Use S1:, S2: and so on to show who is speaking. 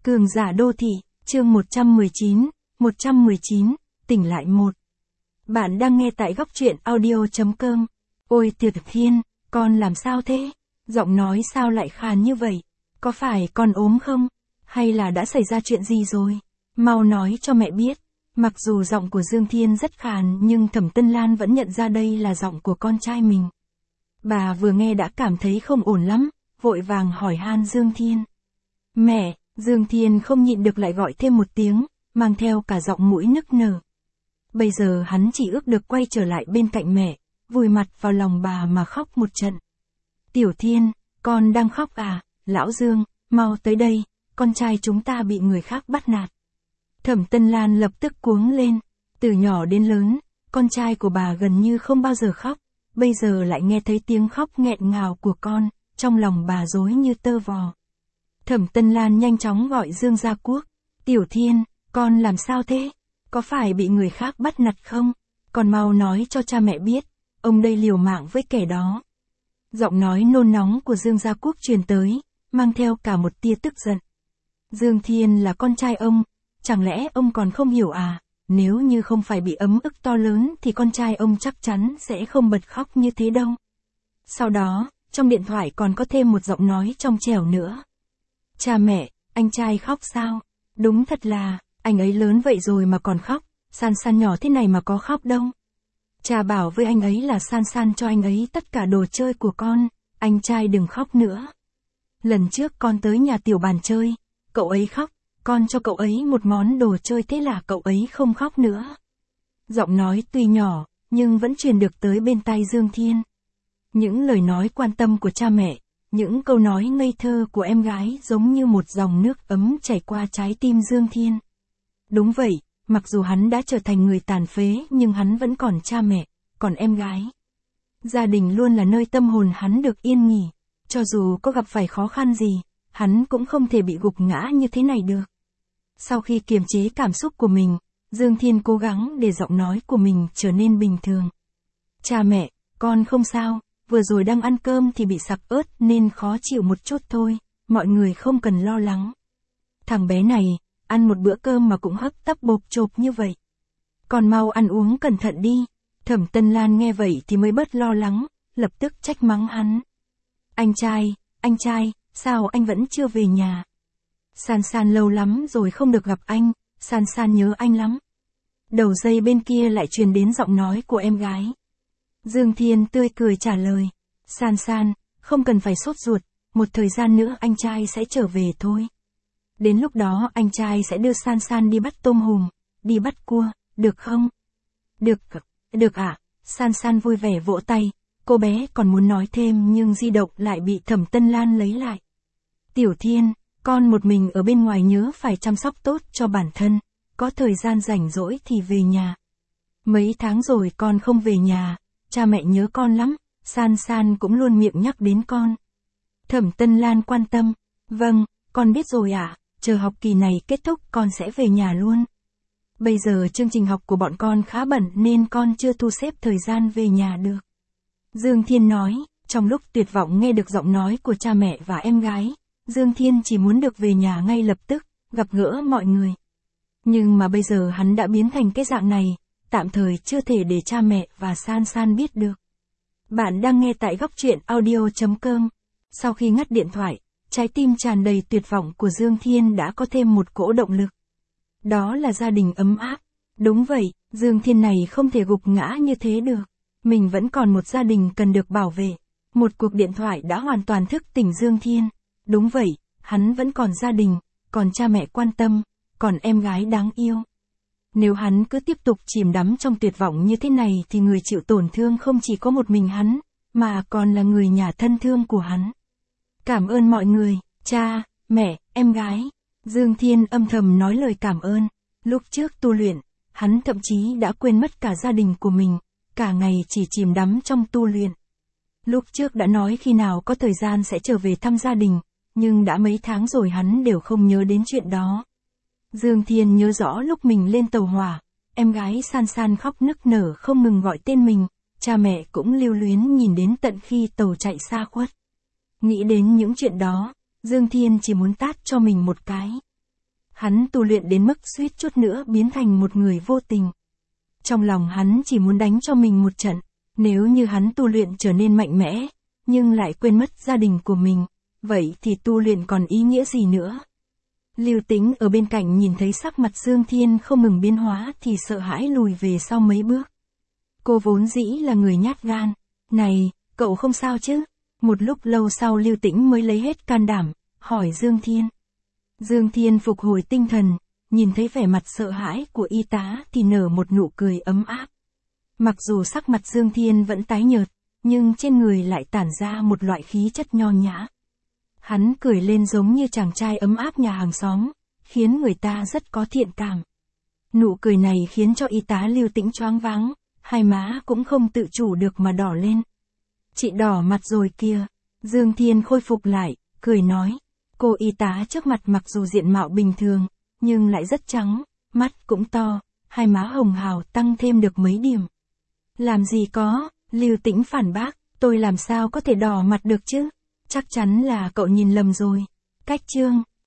S1: Cường giả đô thị, chương 119, tỉnh lại một. Bạn đang nghe tại góc truyện audio.com. Ôi Tiểu Thiên, con làm sao thế? Giọng nói sao lại khàn như vậy? Có phải con ốm không? Hay là đã xảy ra chuyện gì rồi? Mau nói cho mẹ biết. Mặc dù giọng của Dương Thiên rất khàn nhưng Thẩm Tân Lan vẫn nhận ra đây là giọng của con trai mình. Bà vừa nghe đã cảm thấy không ổn lắm, vội vàng hỏi han Dương Thiên. Mẹ! Dương Thiên không nhịn được lại gọi thêm một tiếng, mang theo cả giọng mũi nức nở. Bây giờ hắn chỉ ước được quay trở lại bên cạnh mẹ, vùi mặt vào lòng bà mà khóc một trận. Tiểu Thiên, con đang khóc à? Lão Dương, mau tới đây, con trai chúng ta bị người khác bắt nạt. Thẩm Tân Lan lập tức cuống lên, từ nhỏ đến lớn, con trai của bà gần như không bao giờ khóc, bây giờ lại nghe thấy tiếng khóc nghẹn ngào của con, trong lòng bà rối như tơ vò. Thẩm Tân Lan nhanh chóng gọi Dương Gia Quốc. Tiểu Thiên, con làm sao thế? Có phải bị người khác bắt nạt không? Con mau nói cho cha mẹ biết, ông đây liều mạng với kẻ đó. Giọng nói nôn nóng của Dương Gia Quốc truyền tới, mang theo cả một tia tức giận. Dương Thiên là con trai ông, chẳng lẽ ông còn không hiểu à? Nếu như không phải bị ấm ức to lớn thì con trai ông chắc chắn sẽ không bật khóc như thế đâu. Sau đó, trong điện thoại còn có thêm một giọng nói trong trẻo nữa. Cha mẹ, anh trai khóc sao? Đúng thật là, anh ấy lớn vậy rồi mà còn khóc, San San nhỏ thế này mà có khóc đâu. Cha bảo với anh ấy là San San cho anh ấy tất cả đồ chơi của con, anh trai đừng khóc nữa. Lần trước con tới nhà Tiểu Bàn chơi, cậu ấy khóc, con cho cậu ấy một món đồ chơi thế là cậu ấy không khóc nữa. Giọng nói tuy nhỏ, nhưng vẫn truyền được tới bên tai Dương Thiên. Những lời nói quan tâm của cha mẹ, những câu nói ngây thơ của em gái giống như một dòng nước ấm chảy qua trái tim Dương Thiên. Đúng vậy, mặc dù hắn đã trở thành người tàn phế nhưng hắn vẫn còn cha mẹ, còn em gái. Gia đình luôn là nơi tâm hồn hắn được yên nghỉ, cho dù có gặp phải khó khăn gì, hắn cũng không thể bị gục ngã như thế này được. Sau khi kiềm chế cảm xúc của mình, Dương Thiên cố gắng để giọng nói của mình trở nên bình thường. Cha mẹ, con không sao. Vừa rồi đang ăn cơm thì bị sặc ớt nên khó chịu một chút thôi, mọi người không cần lo lắng. Thằng bé này, ăn một bữa cơm mà cũng hấp tấp bộp chộp như vậy. Còn mau ăn uống cẩn thận đi. Thẩm Tân Lan nghe vậy thì mới bớt lo lắng, lập tức trách mắng hắn. Anh trai, sao anh vẫn chưa về nhà? San San lâu lắm rồi không được gặp anh, San San nhớ anh lắm. Đầu dây bên kia lại truyền đến giọng nói của em gái. Dương Thiên tươi cười trả lời, San San, không cần phải sốt ruột, một thời gian nữa anh trai sẽ trở về thôi. Đến lúc đó anh trai sẽ đưa San San đi bắt tôm hùm, đi bắt cua, được không? Được ạ, San San vui vẻ vỗ tay, cô bé còn muốn nói thêm nhưng di động lại bị Thẩm Tân Lan lấy lại. Tiểu Thiên, con một mình ở bên ngoài nhớ phải chăm sóc tốt cho bản thân, có thời gian rảnh rỗi thì về nhà. Mấy tháng rồi con không về nhà. Cha mẹ nhớ con lắm, San San cũng luôn miệng nhắc đến con. Thẩm Tân Lan quan tâm, vâng, con biết rồi ạ, chờ học kỳ này kết thúc con sẽ về nhà luôn. Bây giờ chương trình học của bọn con khá bận nên con chưa thu xếp thời gian về nhà được. Dương Thiên nói, trong lúc tuyệt vọng nghe được giọng nói của cha mẹ và em gái, Dương Thiên chỉ muốn được về nhà ngay lập tức, gặp gỡ mọi người. Nhưng mà bây giờ hắn đã biến thành cái dạng này. Tạm thời chưa thể để cha mẹ và San San biết được. Bạn đang nghe tại góc truyện audio.com. Sau khi ngắt điện thoại, trái tim tràn đầy tuyệt vọng của Dương Thiên đã có thêm một cỗ động lực. Đó là gia đình ấm áp. Đúng vậy, Dương Thiên này không thể gục ngã như thế được. Mình vẫn còn một gia đình cần được bảo vệ. Một cuộc điện thoại đã hoàn toàn thức tỉnh Dương Thiên. Đúng vậy, hắn vẫn còn gia đình, còn cha mẹ quan tâm, còn em gái đáng yêu. Nếu hắn cứ tiếp tục chìm đắm trong tuyệt vọng như thế này thì người chịu tổn thương không chỉ có một mình hắn, mà còn là người nhà thân thương của hắn. Cảm ơn mọi người, cha, mẹ, em gái. Dương Thiên âm thầm nói lời cảm ơn. Lúc trước tu luyện, hắn thậm chí đã quên mất cả gia đình của mình, cả ngày chỉ chìm đắm trong tu luyện. Lúc trước đã nói khi nào có thời gian sẽ trở về thăm gia đình, nhưng đã mấy tháng rồi hắn đều không nhớ đến chuyện đó. Dương Thiên nhớ rõ lúc mình lên tàu hỏa, em gái San San khóc nức nở không ngừng gọi tên mình, cha mẹ cũng lưu luyến nhìn đến tận khi tàu chạy xa khuất. Nghĩ đến những chuyện đó, Dương Thiên chỉ muốn tát cho mình một cái. Hắn tu luyện đến mức suýt chút nữa biến thành một người vô tình. Trong lòng hắn chỉ muốn đánh cho mình một trận, nếu như hắn tu luyện trở nên mạnh mẽ, nhưng lại quên mất gia đình của mình, vậy thì tu luyện còn ý nghĩa gì nữa? Lưu Tĩnh ở bên cạnh nhìn thấy sắc mặt Dương Thiên không ngừng biến hóa thì sợ hãi lùi về sau mấy bước. Cô vốn dĩ là người nhát gan. Này, cậu không sao chứ? Một lúc lâu sau Lưu Tĩnh mới lấy hết can đảm, hỏi Dương Thiên. Dương Thiên phục hồi tinh thần, nhìn thấy vẻ mặt sợ hãi của y tá thì nở một nụ cười ấm áp. Mặc dù sắc mặt Dương Thiên vẫn tái nhợt, nhưng trên người lại tản ra một loại khí chất nho nhã. Hắn cười lên giống như chàng trai ấm áp nhà hàng xóm, khiến người ta rất có thiện cảm. Nụ cười này khiến cho y tá Lưu Tĩnh choáng váng, hai má cũng không tự chủ được mà đỏ lên. Chị đỏ mặt rồi kìa. Dương Thiên khôi phục lại, cười nói. Cô y tá trước mặt mặc dù diện mạo bình thường, nhưng lại rất trắng, mắt cũng to, hai má hồng hào tăng thêm được mấy điểm. Làm gì có, Lưu Tĩnh phản bác, tôi làm sao có thể đỏ mặt được chứ? Chắc chắn là cậu nhìn lầm rồi. Cách chương